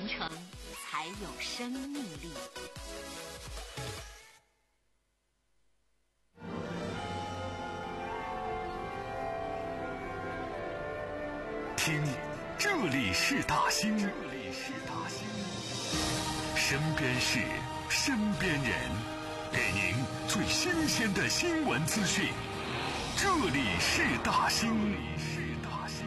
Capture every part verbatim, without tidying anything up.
传承才有生命力。 听，这里是大兴，这里是大兴，身边事，身边人，给您最新鲜的新闻资讯。这里是大兴，这里是大兴。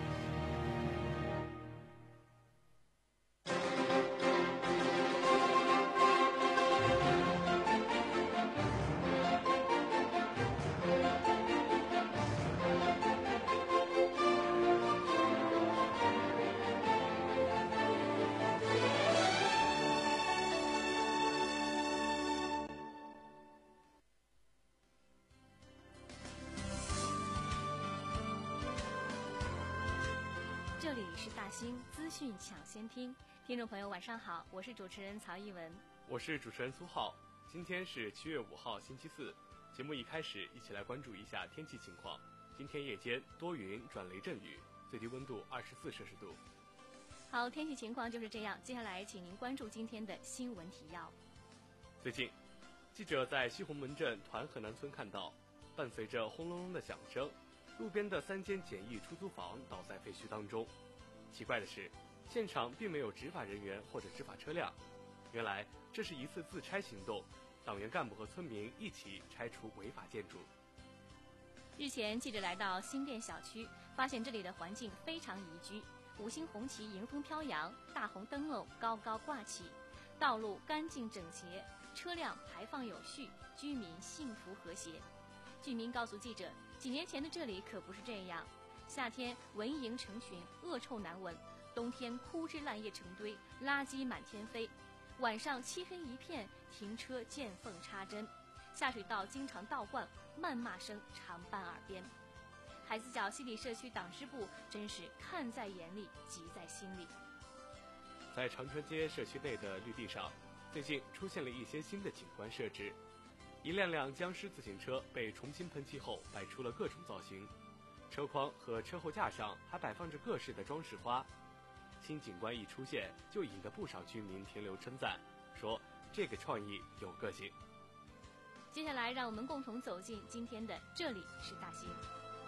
这里是大兴资讯抢先听，听众朋友晚上好，我是主持人曹艺文， 我是主持人苏浩。今天是七月五号星期四，节目一开始一起来关注一下天气情况。今天夜间多云转雷阵雨，最低温度二十四摄氏度。 好，天气情况就是这样，接下来请您关注今天的新闻提要。 最近，记者在西红门镇团河南村看到，伴随着轰隆隆的响声，路边的三间简易出租房倒在废墟当中。奇怪的是，现场并没有执法人员或者执法车辆，原来这是一次自拆行动，党员干部和村民一起拆除违法建筑。 日前，记者来到新店小区，发现这里的环境非常宜居，五星红旗迎风飘扬，大红灯笼高高挂起，道路干净整洁，车辆排放有序，居民幸福和谐。居民告诉记者，几年前的这里可不是这样，夏天蚊蝇成群，恶臭难闻，冬天枯枝烂叶成堆，垃圾满天飞，晚上漆黑一片，停车见缝插针，下水道经常倒灌，谩骂声常伴耳边。海子角西里社区党支部真是看在眼里，急在心里。 在长春街社区内的绿地上，最近出现了一些新的景观设置。一辆辆僵尸自行车被重新喷漆后摆出了各种造型，车筐和车后架上还摆放着各式的装饰花。新景观一出现，就引得不少居民停留称赞，说这个创意有个性。 接下来让我们共同走进今天的这里是大兴。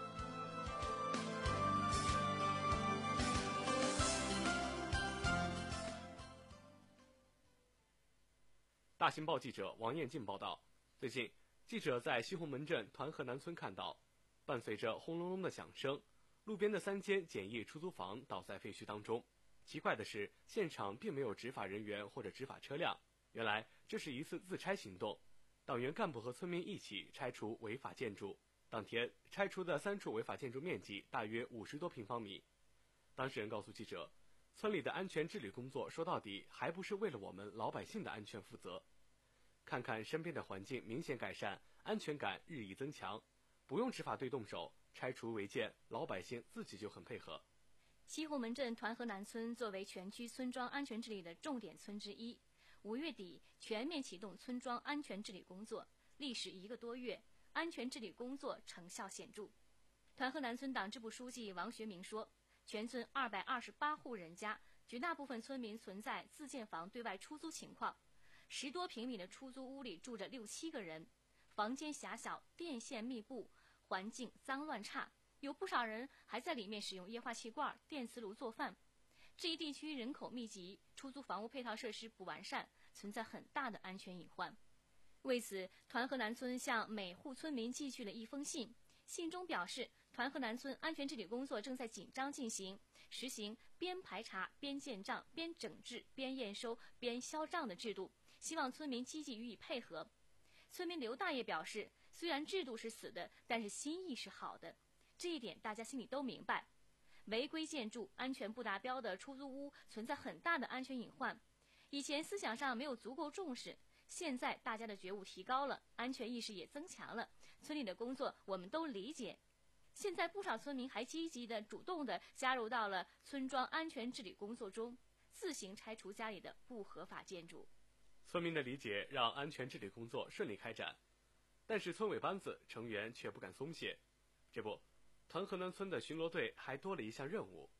大兴报记者王艳进报道，最近记者在西红门镇团河南村看到，伴随着轰隆隆的响声，路边的三间简易出租房倒在废墟当中。奇怪的是，现场并没有执法人员或者执法车辆，原来这是一次自拆行动，党员干部和村民一起拆除违法建筑。当天拆除的三处违法建筑面积大约五十多平方米。当事人告诉记者，村里的安全治理工作说到底还不是为了我们老百姓的安全负责。看看身边的环境明显改善，安全感日益增强，不用执法队动手，拆除违建，老百姓自己就很配合。 西红门镇团河南村作为全区村庄安全治理的重点村之一，五月底全面启动村庄安全治理工作，历时一个多月，安全治理工作成效显著。团河南村党支部书记王学明说，全村二百二十八户人家，绝大部分村民存在自建房对外出租情况，十多平米的出租屋里住着六七个人，房间狭小，电线密布，环境脏乱差，有不少人还在里面使用液化气罐、电磁炉做饭。这一地区人口密集，出租房屋配套设施不完善，存在很大的安全隐患。为此，团河南村向每户村民寄去了一封信，信中表示，团河南村安全治理工作正在紧张进行，实行边排查边建账、边整治边验收边销账的制度，希望村民积极予以配合。村民刘大爷表示，虽然制度是死的，但是心意是好的，这一点大家心里都明白。违规建筑、安全不达标的出租屋存在很大的安全隐患，以前思想上没有足够重视，现在大家的觉悟提高了，安全意识也增强了，村里的工作我们都理解。现在不少村民还积极的、主动的加入到了村庄安全治理工作中，自行拆除家里的不合法建筑。 村民的理解让安全治理工作顺利开展，但是村委班子成员却不敢松懈。这不，团河南村的巡逻队还多了一项任务，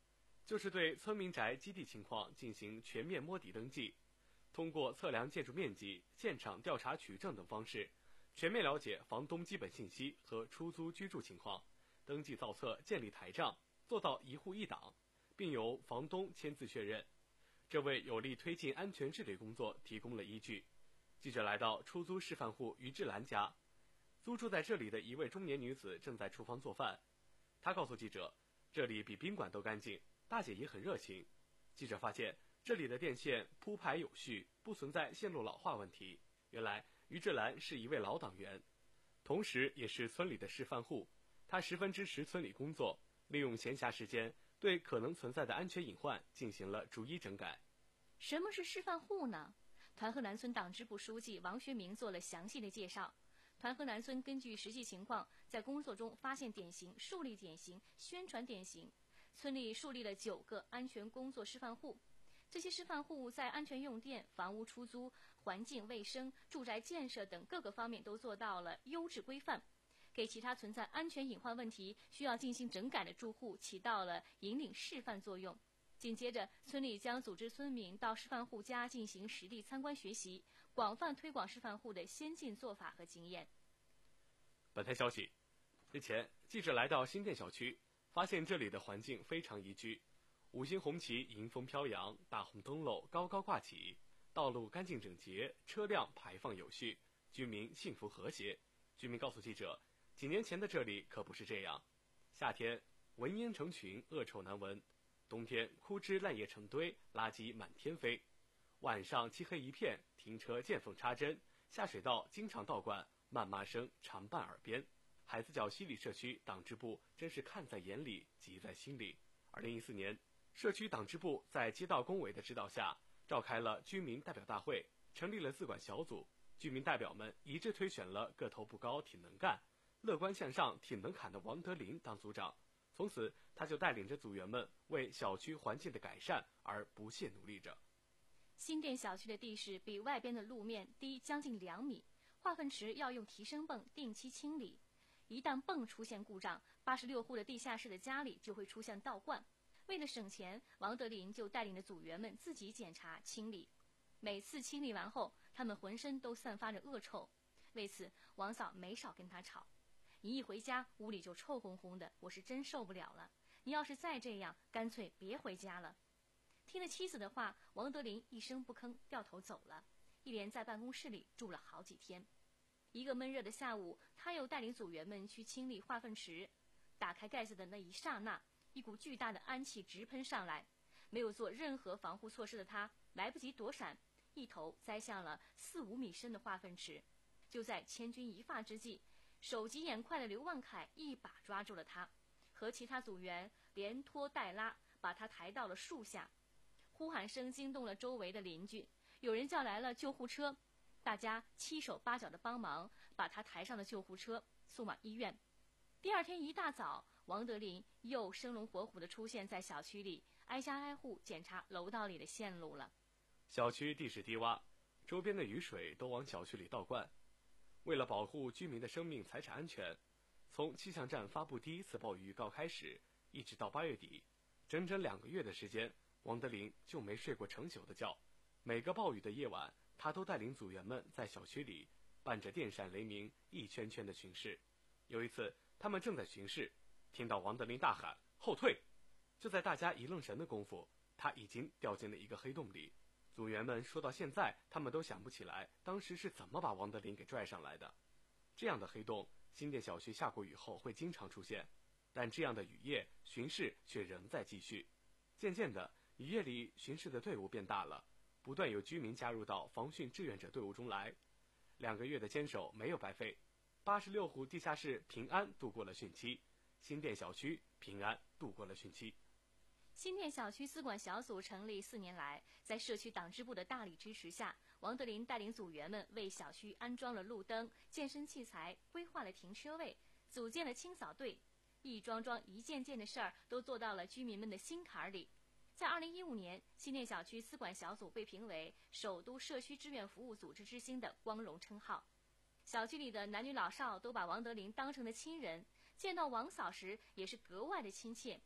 就是对村民宅基地情况进行全面摸底登记，通过测量建筑面积、现场调查取证等方式，全面了解房东基本信息和出租居住情况，登记造册建立台账，做到一户一档，并由房东签字确认，这为有力推进安全治理工作提供了依据。记者来到出租示范户于志兰家，租住在这里的一位中年女子正在厨房做饭。她告诉记者，这里比宾馆都干净，大姐也很热情。记者发现这里的电线铺排有序，不存在线路老化问题。原来于志兰是一位老党员，同时也是村里的示范户。他十分支持村里工作，利用闲暇时间对可能存在的安全隐患进行了逐一整改。 什么是示范户呢？团河南村党支部书记王学明做了详细的介绍。团河南村根据实际情况，在工作中发现典型、树立典型、宣传典型，村里树立了九个安全工作示范户。这些示范户在安全用电、房屋出租、环境卫生、住宅建设等各个方面都做到了优质规范，给其他存在安全隐患问题需要进行整改的住户起到了引领示范作用。紧接着，村里将组织村民到示范户家进行实地参观学习，广泛推广示范户的先进做法和经验。 本台消息，日前记者来到新店小区，发现这里的环境非常宜居，五星红旗迎风飘扬，大红灯笼高高挂起，道路干净整洁，车辆排放有序，居民幸福和谐。居民告诉记者，几年前的这里可不是这样，夏天蚊烟成群，恶臭难闻，冬天枯枝烂叶成堆，垃圾满天飞，晚上漆黑一片，停车见缝插针，下水道经常倒灌，谩骂声常伴耳边。海子角西里社区党支部真是看在眼里，急在心里。二零一四年，社区党支部在街道工委的指导下，召开了居民代表大会，成立了自管小组。居民代表们一致推选了个头不高、挺能干、乐观向上、挺能侃的王德林当组长。从此，他就带领着组员们为小区环境的改善而不懈努力着。 新店小区的地势比外边的路面低将近两米，化粪池要用提升泵定期清理。一旦泵出现故障，八十六户的地下室的家里就会出现倒灌。为了省钱，王德林就带领着组员们自己检查清理。每次清理完后，他们浑身都散发着恶臭。为此，王嫂没少跟他吵：“你一回家，屋里就臭烘烘的，我是真受不了了。你要是再这样，干脆别回家了。”听了妻子的话，王德林一声不吭，掉头走了，一连在办公室里住了好几天。一个闷热的下午，他又带领组员们去清理化粪池。打开盖子的那一刹那，一股巨大的氨气直喷上来。没有做任何防护措施的他，来不及躲闪，一头栽向了四五米深的化粪池。就在千钧一发之际，手疾眼快的刘万凯一把抓住了他，和其他组员连拖带拉，把他抬到了树下。呼喊声惊动了周围的邻居，有人叫来了救护车，大家七手八脚的帮忙，把他抬上了救护车，送往医院。第二天一大早，王德林又生龙活虎地出现在小区里，挨家挨户检查楼道里的线路了。 小区地势低洼，周边的雨水都往小区里倒灌。为了保护居民的生命财产安全，从气象站发布第一次暴雨预告开始，一直到八月底，整整两个月的时间，王德林就没睡过成宿的觉。每个暴雨的夜晚，他都带领组员们在小区里伴着电闪雷鸣，一圈圈的巡视。有一次，他们正在巡视，听到王德林大喊后退，就在大家一愣神的功夫，他已经掉进了一个黑洞里。组员们说到现在，他们都想不起来当时是怎么把王德林给拽上来的。这样的黑洞，新店小区下过雨后会经常出现，但这样的雨夜巡视却仍在继续。渐渐的，雨夜里巡视的队伍变大了，不断有居民加入到防汛志愿者队伍中来。两个月的坚守没有白费，八十六户地下室平安度过了汛期，新店小区平安度过了汛期。 新店小区资管小组成立四年来，在社区党支部的大力支持下，王德林带领组员们为小区安装了路灯、健身器材，规划了停车位，组建了清扫队，一桩桩一件件的事儿都做到了居民们的心坎里。在二零一五年，新店小区资管小组被评为首都社区志愿服务组织之星的光荣称号。小区里的男女老少都把王德林当成了亲人，见到王嫂时也是格外的亲切，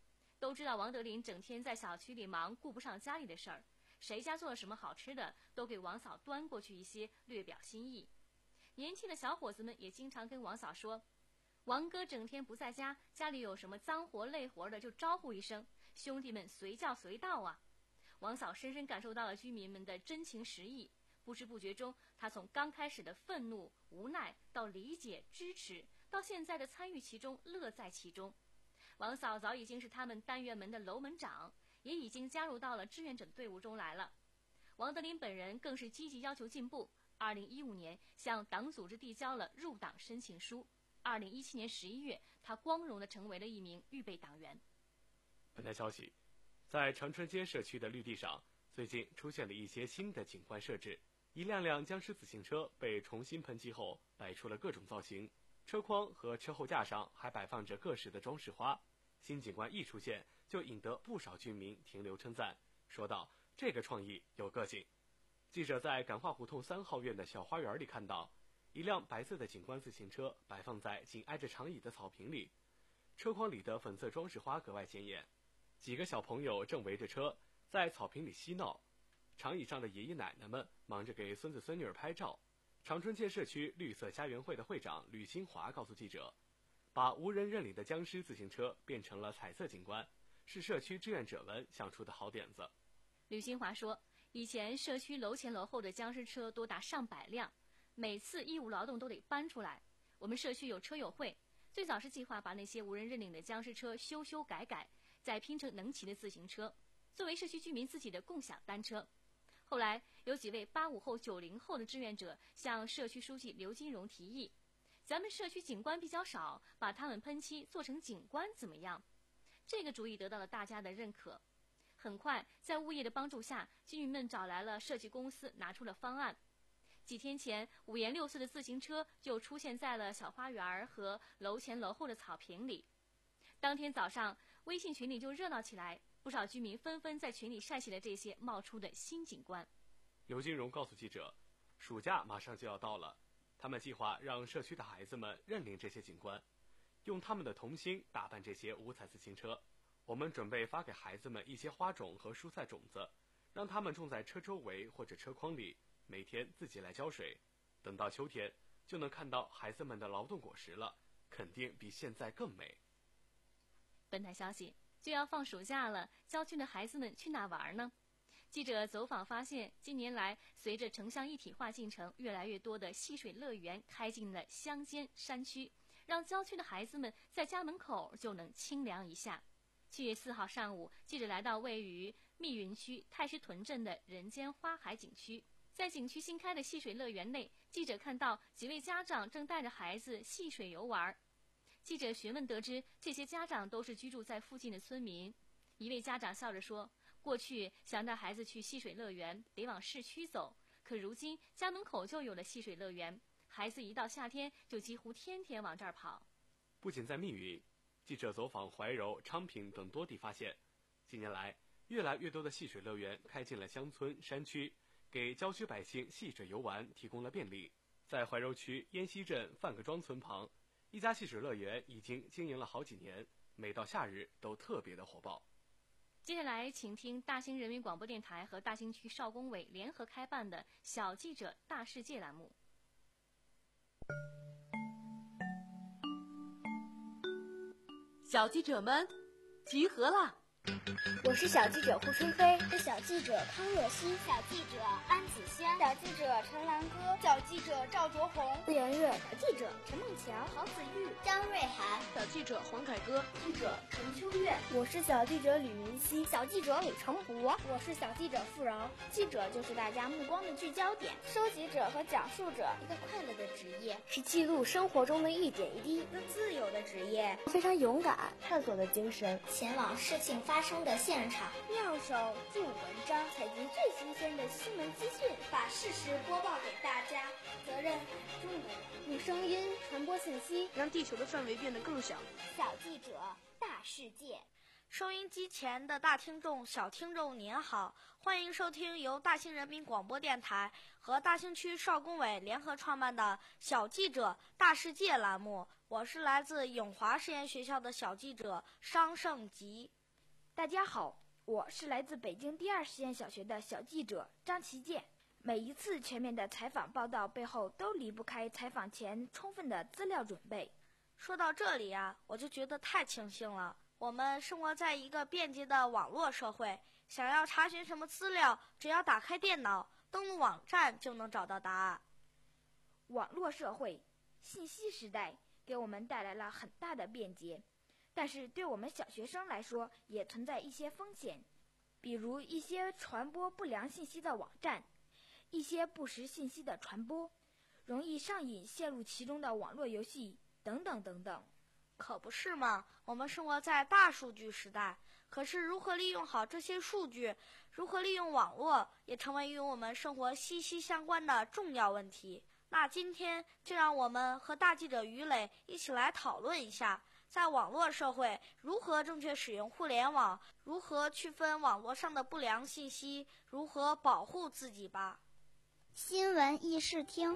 都知道王德林整天在小区里忙，顾不上家里的事儿。谁家做了什么好吃的，都给王嫂端过去一些，略表心意。年轻的小伙子们也经常跟王嫂说，王哥整天不在家，家里有什么脏活累活的就招呼一声，兄弟们随叫随到啊。王嫂深深感受到了居民们的真情实意，不知不觉中，她从刚开始的愤怒、无奈到理解、支持，到现在的参与其中、乐在其中。王嫂早已经是他们单元门的楼门长，也已经加入到了志愿者的队伍中来了。王德林本人更是积极要求进步，二零一五年向党组织递交了入党申请书。二零一七年十一月，他光荣地成为了一名预备党员。 本台消息，在长春街社区的绿地上，最近出现了一些新的景观设置。一辆辆僵尸自行车被重新喷漆后，摆出了各种造型，车筐和车后架上还摆放着各式的装饰花。新景观一出现，就引得不少居民停留称赞，说道：“这个创意有个性。”记者在感化胡同三号院的小花园里看到，一辆白色的景观自行车摆放在紧挨着长椅的草坪里，车筐里的粉色装饰花格外显眼。几个小朋友正围着车在草坪里嬉闹，长椅上的爷爷奶奶们忙着给孙子孙女儿拍照。长春街社区绿色家园会的会长吕新华告诉记者，把无人认领的僵尸自行车变成了彩色景观，是社区志愿者们想出的好点子。 吕新华说，以前社区楼前楼后的僵尸车多达上百辆，每次义务劳动都得搬出来。我们社区有车友会，最早是计划把那些无人认领的僵尸车修修改改，再拼成能骑的自行车，作为社区居民自己的共享单车。后来有几位八五后、九零后的志愿者向社区书记刘金荣提议，咱们社区景观比较少，把它们喷漆做成景观怎么样？这个主意得到了大家的认可。很快，在物业的帮助下，居民们找来了设计公司，拿出了方案。几天前，五颜六色的自行车就出现在了小花园和楼前楼后的草坪里。当天早上，微信群里就热闹起来，不少居民纷纷在群里晒起了这些冒出的新景观。 刘金荣告诉记者，暑假马上就要到了，他们计划让社区的孩子们认领这些景观，用他们的童心打扮这些五彩自行车。我们准备发给孩子们一些花种和蔬菜种子，让他们种在车周围或者车筐里，每天自己来浇水。等到秋天，就能看到孩子们的劳动果实了，肯定比现在更美。 本台消息，就要放暑假了，郊区的孩子们去哪玩呢？记者走访发现，近年来随着城乡一体化进程，越来越多的戏水乐园开进了乡间山区，让郊区的孩子们在家门口就能清凉一下。七月四号上午，记者来到位于密云区太师屯镇的人间花海景区。在景区新开的戏水乐园内，记者看到几位家长正带着孩子戏水游玩。记者询问得知，这些家长都是居住在附近的村民。一位家长笑着说，过去想带孩子去戏水乐园得往市区走，可如今家门口就有了戏水乐园，孩子一到夏天就几乎天天往这儿跑。 不仅在密云，记者走访怀柔、昌平等多地发现，近年来越来越多的戏水乐园开进了乡村山区，给郊区百姓戏水游玩提供了便利。在怀柔区烟溪镇范各庄村旁，一家戏水乐园已经经营了好几年，每到夏日都特别的火爆。 接下来请听大兴人民广播电台和大兴区少工委联合开办的小记者大世界栏目。 小记者们集合了！ 我是小记者胡春飞， 是小记者康若曦， 小记者安子轩， 小记者陈兰歌， 小记者赵卓红， 顾妍月， 小记者陈梦乔， 郝子玉， 张瑞涵， 小记者黄凯歌， 记者陈秋月， 我是小记者吕明熙， 小记者李成博， 我是小记者付饶。 记者就是大家目光的聚焦点， 收集者和讲述者， 一个快乐的职业， 是记录生活中的一点一滴， 一个自由的职业， 非常勇敢，探索的精神， 前往事情发生的现场， 妙手著文章，采集最新鲜的新闻资讯， 把事实播报给大家，责任很重的人， 用声音传播信息， 让地球的范围变得更小。 小记者大世界。 收音机前的大听众、小听众您好，欢迎收听由大兴人民广播电台和大兴区少工委联合创办的小记者大世界栏目，我是来自永华实验学校的小记者商胜吉。 大家好，我是来自北京第二实验小学的小记者张其健。每一次全面的采访报道背后都离不开采访前充分的资料准备。 说到这里啊，我就觉得太庆幸了。我们生活在一个便捷的网络社会，想要查询什么资料，只要打开电脑，登录网站就能找到答案。 网络社会、信息时代给我们带来了很大的便捷，但是对我们小学生来说也存在一些风险，比如一些传播不良信息的网站，一些不实信息的传播，容易上瘾陷入其中的网络游戏等等等等。 可不是嘛，我们生活在大数据时代，可是如何利用好这些数据，如何利用网络，也成为与我们生活息息相关的重要问题。那今天就让我们和大记者于磊一起来讨论一下，在网络社会如何正确使用互联网，如何区分网络上的不良信息，如何保护自己吧。 新闻议事厅，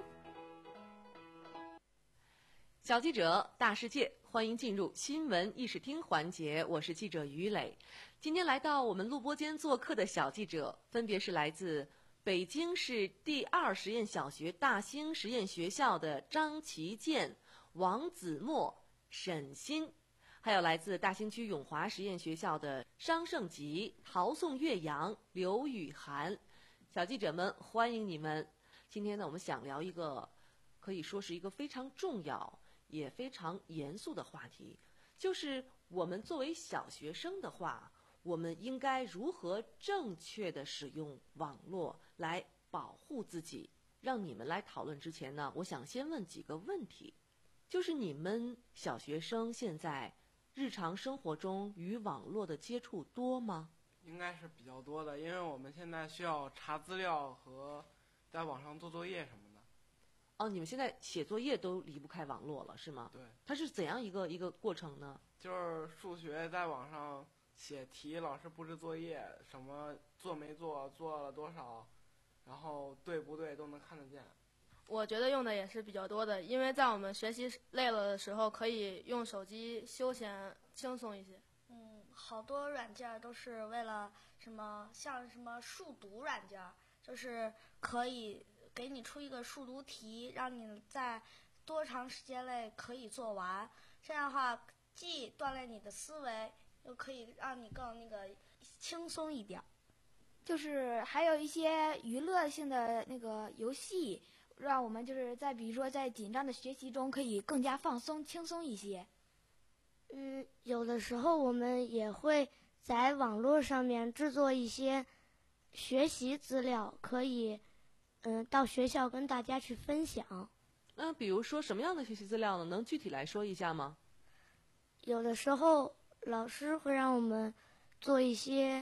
小记者大世界，欢迎进入新闻议事厅环节，我是记者于磊。今天来到我们录播间做客的小记者分别是来自北京市第二实验小学大兴实验学校的张其健、王子墨、沈鑫，还有来自大兴区永华实验学校的商胜吉、陶宋岳阳、刘雨涵。小记者们，欢迎你们！今天呢，我们想聊一个可以说是一个非常重要也非常严肃的话题，就是我们作为小学生的话，我们应该如何正确的使用网络来保护自己。让你们来讨论之前呢，我想先问几个问题，就是你们小学生现在日常生活中与网络的接触多吗？ 应该是比较多的，因为我们现在需要查资料和在网上做作业什么的。 哦，你们现在写作业都离不开网络了，是吗？ 对。 它是怎样一个一个过程呢？ 就是数学在网上写题，老师布置作业，什么做没做，做了多少，然后对不对都能看得见。 我觉得用的也是比较多的，因为在我们学习累了的时候，可以用手机休闲轻松一些。 嗯，好多软件都是为了什么，像什么数独软件，就是可以给你出一个数独题，让你在多长时间内可以做完。这样的话，既锻炼你的思维，又可以让你更那个轻松一点。 就是还有一些娱乐性的那个游戏，让我们就是在比如说在紧张的学习中可以更加放松轻松一些。 嗯，有的时候我们也会在网络上面制作一些学习资料，可以嗯到学校跟大家去分享。 那比如说什么样的学习资料呢？能具体来说一下吗？ 有的时候老师会让我们做一些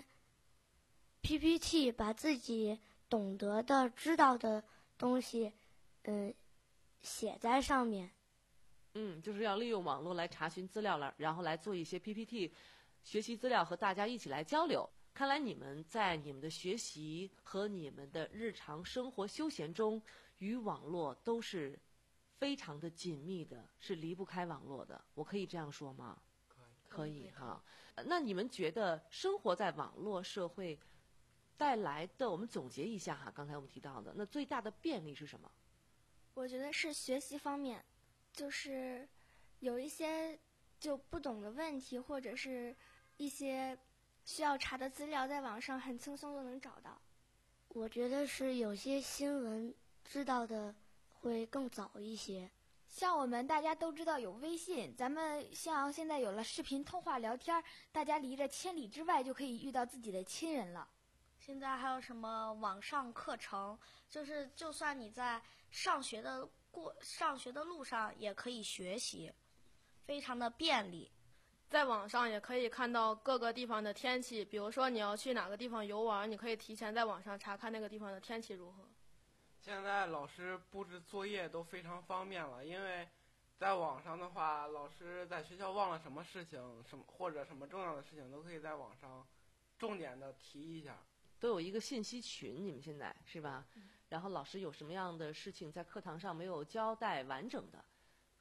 P P T， 把自己懂得的、知道的东西嗯写在上面。 嗯，就是要利用网络来查询资料了，然后来做一些 P P T 学习资料，和大家一起来交流。看来你们在你们的学习和你们的日常生活休闲中，与网络都是非常的紧密的，是离不开网络的。我可以这样说吗？ 可以， 可以哈。那你们觉得生活在网络社会带来的，我们总结一下哈，刚才我们提到的，那最大的便利是什么？ 我觉得是学习方面。就是有一些就不懂的问题，或者是一些需要查的资料，在网上很轻松就能找到。 我觉得是有些新闻知道的会更早一些。 像我们大家都知道有微信，咱们像现在有了视频通话聊天，大家离着千里之外就可以遇到自己的亲人了。 现在还有什么网上课程，就是就算你在上学的过上学的路上也可以学习，非常的便利。 在网上也可以看到各个地方的天气，比如说你要去哪个地方游玩，你可以提前在网上查看那个地方的天气如何。 现在老师布置作业都非常方便了，因为在网上的话，老师在学校忘了什么事情，什么或者什么重要的事情，都可以在网上重点的提一下。 都有一个信息群，你们现在是吧？嗯、然后老师有什么样的事情在课堂上没有交代完整的，可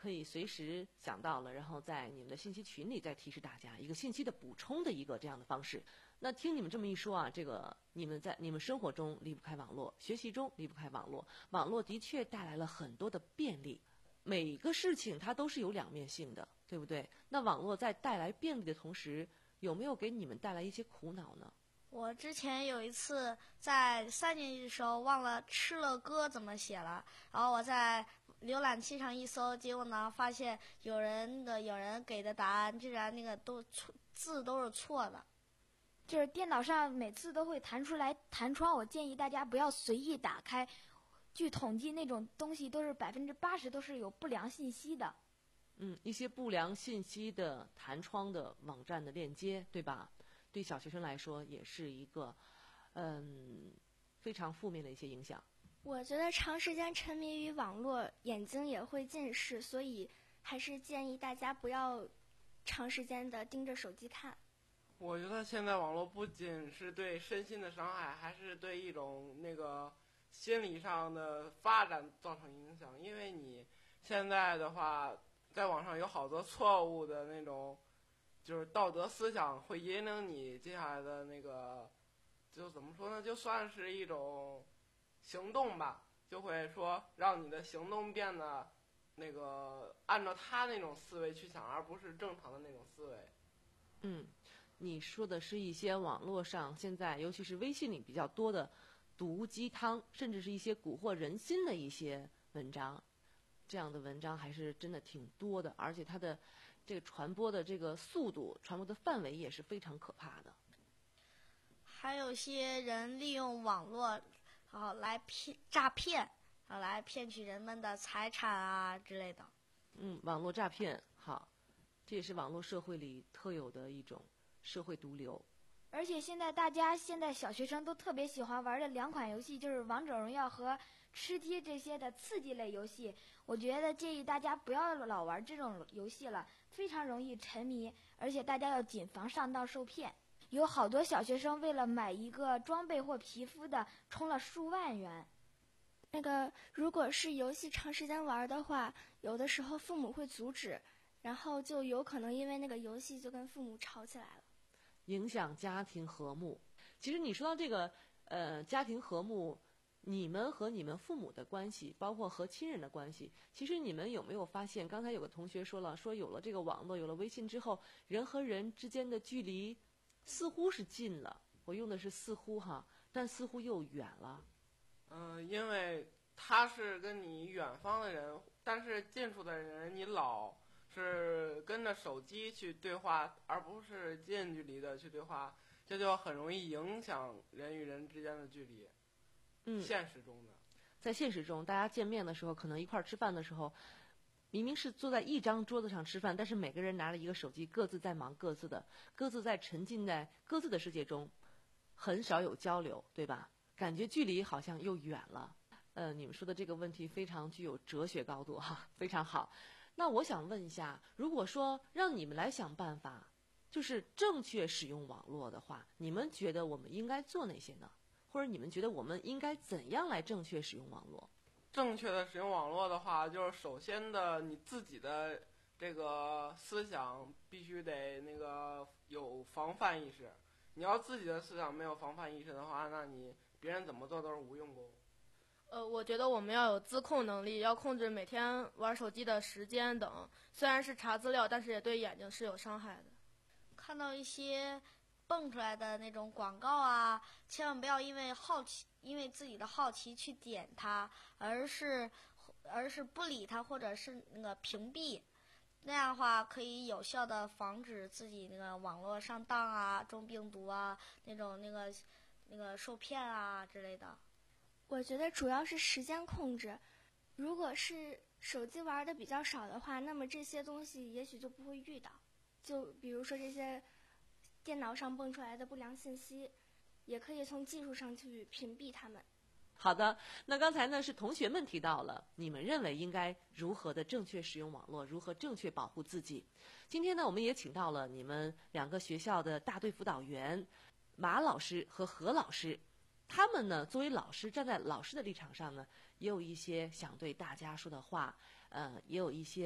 可以随时想到了，然后在你们的信息群里再提示大家一个信息的补充的一个这样的方式。那听你们这么一说啊，这个你们在你们生活中离不开网络，学习中离不开网络，网络的确带来了很多的便利。每个事情它都是有两面性的，对不对？那网络在带来便利的同时，有没有给你们带来一些苦恼呢？ 我之前有一次在三年级的时候忘了吃了歌怎么写了，然后我在浏览器上一搜，结果呢发现有人的有人给的答案居然那个都错字都是错的。 就是电脑上每次都会弹出来弹窗，我建议大家不要随意打开。据统计，那种东西都是百分之八十都是有不良信息的。 嗯，一些不良信息的弹窗的网站的链接，对吧？对小学生来说也是一个，嗯，非常负面的一些影响。 我觉得长时间沉迷于网络，眼睛也会近视，所以还是建议大家不要长时间的盯着手机看。 我觉得现在网络不仅是对身心的伤害，还是对一种那个心理上的发展造成影响。因为你现在的话，在网上有好多错误的那种，就是道德思想会引领你接下来的那个，就怎么说呢？就算是一种行动吧，就会说让你的行动变得那个按照他那种思维去想，而不是正常的那种思维。 嗯。你说的是一些网络上现在尤其是微信里比较多的毒鸡汤，甚至是一些蛊惑人心的一些文章，这样的文章还是真的挺多的，而且它的这个传播的这个速度、传播的范围也是非常可怕的。 还有些人利用网络啊来骗诈骗啊来骗取人们的财产啊之类的。 嗯，网络诈骗，好，这也是网络社会里特有的一种社会毒瘤。 而且现在大家现在小学生都特别喜欢玩的两款游戏，就是王者荣耀和吃鸡这些的刺激类游戏。我觉得建议大家不要老玩这种游戏了，非常容易沉迷，而且大家要谨防上当受骗。有好多小学生为了买一个装备或皮肤的，充了数万元。 那个如果是游戏长时间玩的话，有的时候父母会阻止，然后就有可能因为那个游戏就跟父母吵起来了， 影响家庭和睦。其实你说到这个呃家庭和睦，你们和你们父母的关系，包括和亲人的关系，其实你们有没有发现，刚才有个同学说了，说有了这个网络，有了微信之后，人和人之间的距离似乎是近了，我用的是似乎哈，但似乎又远了。 嗯、呃，因为他是跟你远方的人，但是近处的人你老是跟着手机去对话，而不是近距离的去对话，这就很容易影响人与人之间的距离。 嗯， 现实中的， 在现实中，大家见面的时候，可能一块儿吃饭的时候，明明是坐在一张桌子上吃饭，但是每个人拿着一个手机，各自在忙各自的，各自在沉浸在各自的世界中，很少有交流，对吧？感觉距离好像又远了。呃，你们说的这个问题非常具有哲学高度哈，非常好。那我想问一下，如果说让你们来想办法，就是正确使用网络的话，你们觉得我们应该做哪些呢？或者你们觉得我们应该怎样来正确使用网络？ 正确的使用网络的话，就是首先的你自己的这个思想必须得那个有防范意识。你要自己的思想没有防范意识的话，那你别人怎么做都是无用功。 呃，我觉得我们要有自控能力，要控制每天玩手机的时间等。虽然是查资料，但是也对眼睛是有伤害的。 看到一些蹦出来的那种广告啊，千万不要因为好奇，因为自己的好奇去点它，而是而是不理它，或者是那个屏蔽。那样的话可以有效的防止自己那个网络上当啊、中病毒啊、那种那个那个受骗啊之类的。 我觉得主要是时间控制。如果是手机玩的比较少的话，那么这些东西也许就不会遇到。就比如说这些电脑上蹦出来的不良信息，也可以从技术上去屏蔽它们。 好的，那刚才呢是同学们提到了你们认为应该如何的正确使用网络，如何正确保护自己。今天呢我们也请到了你们两个学校的大队辅导员马老师和何老师，他们呢作为老师，站在老师的立场上呢，也有一些想对大家说的话，呃，也有一些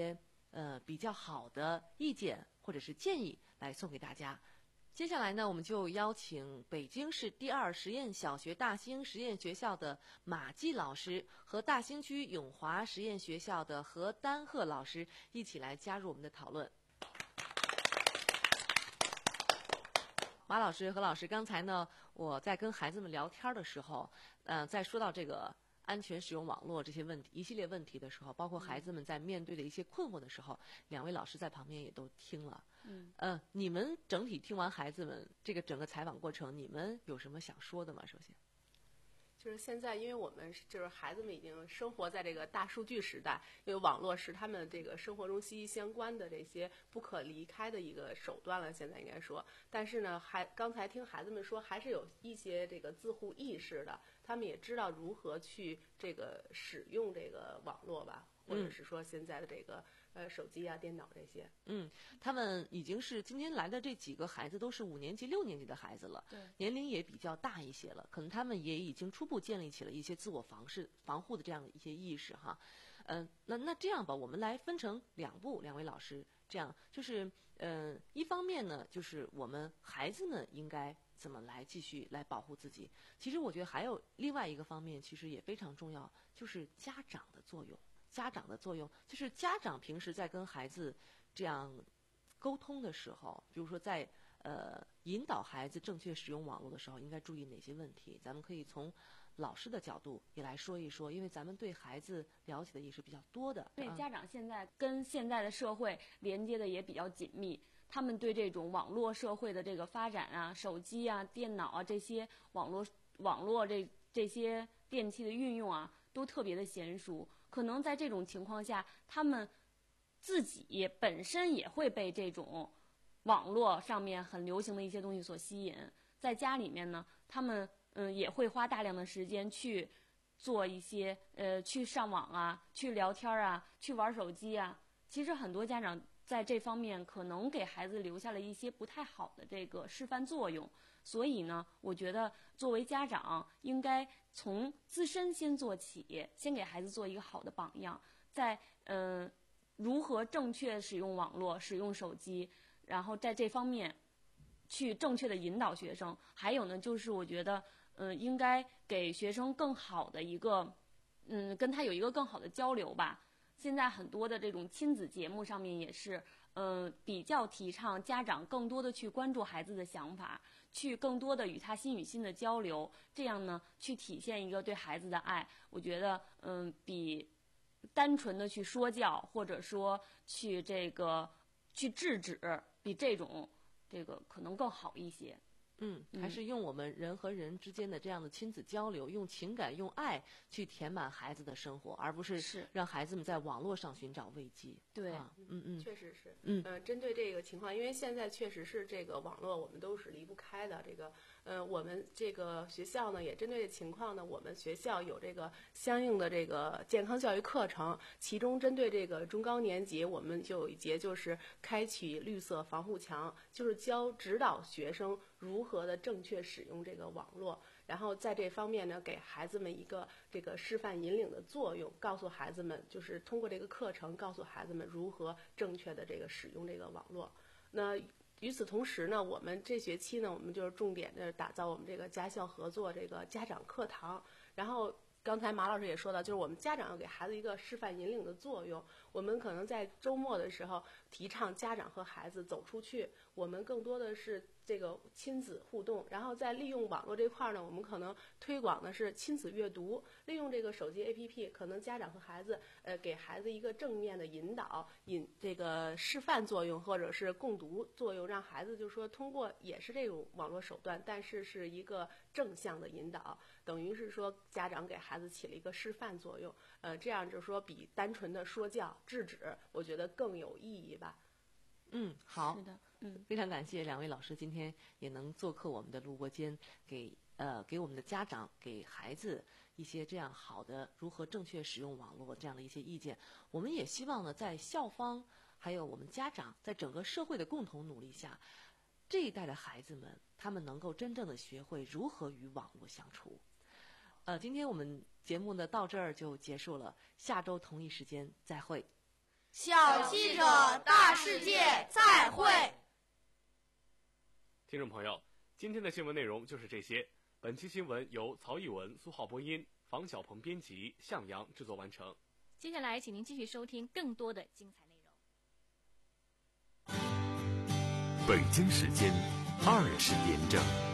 呃比较好的意见或者是建议来送给大家。接下来呢，我们就邀请北京市第二实验小学大兴实验学校的马季老师和大兴区永华实验学校的何丹鹤老师一起来加入我们的讨论。马老师、何老师，刚才呢，我在跟孩子们聊天的时候，嗯、呃，在说到这个安全使用网络这些问题一系列问题的时候，包括孩子们在面对的一些困惑的时候，嗯、两位老师在旁边也都听了。嗯，呃，你们整体听完孩子们这个整个采访过程，你们有什么想说的吗？首先。 就是现在，因为我们就是孩子们已经生活在这个大数据时代，因为网络是他们这个生活中息息相关的这些不可离开的一个手段了。现在应该说，但是呢，还刚才听孩子们说，还是有一些这个自护意识的，他们也知道如何去这个使用这个网络吧，或者是说现在的这个。呃，手机啊、电脑这些， 嗯，他们已经是今天来的这几个孩子都是五年级、六年级的孩子了， 对， 年龄也比较大一些了，可能他们也已经初步建立起了一些自我防事、防护的这样的一些意识哈。嗯、呃，那那这样吧，我们来分成两步，两位老师，这样就是嗯、呃，一方面呢，就是我们孩子们应该怎么来继续来保护自己。其实我觉得还有另外一个方面，其实也非常重要，就是家长的作用。家长的作用就是家长平时在跟孩子这样沟通的时候，比如说在呃引导孩子正确使用网络的时候，应该注意哪些问题？咱们可以从老师的角度也来说一说，因为咱们对孩子了解的也是比较多的。 对，家长现在跟现在的社会连接的也比较紧密，他们对这种网络社会的这个发展啊，手机啊、电脑啊这些网络网络这这些电器的运用啊，都特别的娴熟。可能在这种情况下，他们自己本身也会被这种网络上面很流行的一些东西所吸引。在家里面呢，他们嗯也会花大量的时间去做一些呃去上网啊，去聊天啊，去玩手机啊。其实很多家长在这方面可能给孩子留下了一些不太好的这个示范作用。所以呢，我觉得作为家长应该从自身先做起，先给孩子做一个好的榜样，在嗯、呃、如何正确使用网络、使用手机，然后在这方面去正确的引导学生。还有呢，就是我觉得嗯、呃、应该给学生更好的一个嗯跟他有一个更好的交流吧。现在很多的这种亲子节目上面也是嗯、呃、比较提倡家长更多的去关注孩子的想法，去更多的与他心与心的交流，这样呢去体现一个对孩子的爱。我觉得嗯比单纯的去说教或者说去这个去制止，比这种这个可能更好一些。 嗯，还是用我们人和人之间的这样的亲子交流，用情感、用爱去填满孩子的生活，而不是让孩子们在网络上寻找慰藉。 对， 啊、嗯嗯， 确实是。 嗯， 呃，针对这个情况，因为现在确实是这个网络，我们都是离不开的。这个，呃，我们这个学校呢，也针对这情况呢，我们学校有这个相应的这个健康教育课程，其中针对这个中高年级，我们就有一节就是开启绿色防护墙，就是教指导学生如何的正确使用这个网络，然后在这方面呢，给孩子们一个这个示范引领的作用，告诉孩子们，就是通过这个课程告诉孩子们如何正确的这个使用这个网络。那与此同时呢，我们这学期呢，我们就是重点的打造我们这个家校合作这个家长课堂，然后刚才马老师也说到，就是我们家长要给孩子一个示范引领的作用。我们可能在周末的时候提倡家长和孩子走出去，我们更多的是这个亲子互动，然后在利用网络这块呢，我们可能推广的是亲子阅读，利用这个手机 A P P， 可能家长和孩子呃给孩子一个正面的引导，引这个示范作用或者是共读作用，让孩子就是说通过也是这种网络手段，但是是一个正向的引导，等于是说家长给孩子起了一个示范作用，呃，这样就是说比单纯的说教制止，我觉得更有意义吧。 嗯，好， 是的，嗯， 非常感谢两位老师今天也能做客我们的录播间，给呃给我们的家长、给孩子一些这样好的如何正确使用网络这样的一些意见。我们也希望呢，在校方还有我们家长，在整个社会的共同努力下，这一代的孩子们他们能够真正的学会如何与网络相处。呃，今天我们节目呢到这儿就结束了，下周同一时间再会。 小记者大世界，再会。 听众朋友，今天的新闻内容就是这些。本期新闻由曹艺文、苏浩播音，房小鹏编辑，向阳制作完成。 接下来，请您继续收听更多的精彩内容。 北京时间二十点整。